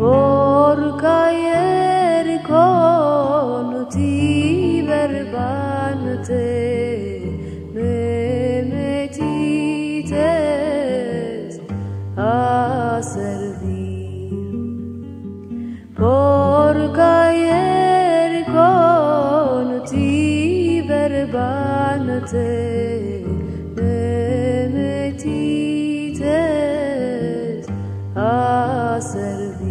Porca ieri con ti verbante me metites a servir. Porca ieri con ti verbante me metites a servir.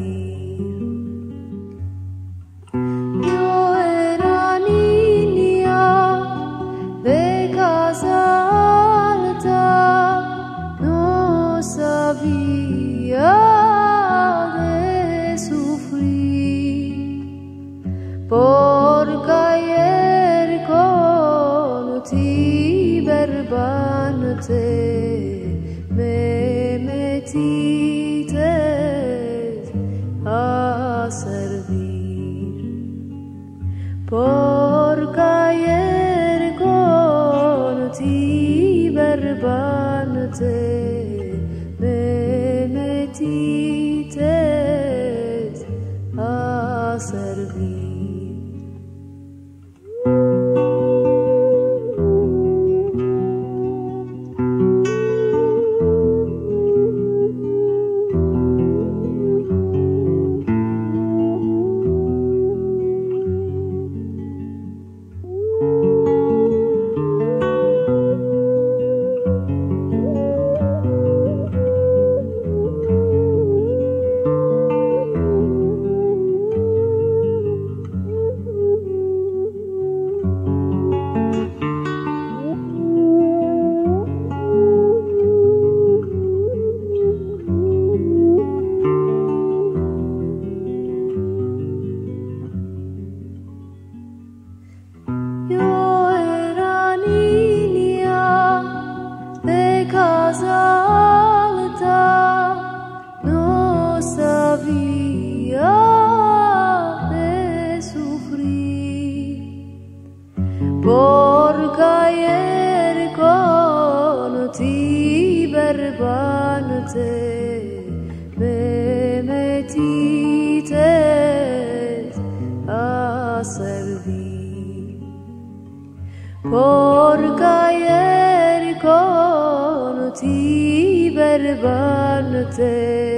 Sabía de sufrir por caer con ti verbante me metites a servir. Por caer con ti verbante me metites a servir. Por caer con ti verbante me metites a servir. Por caer con ti verbante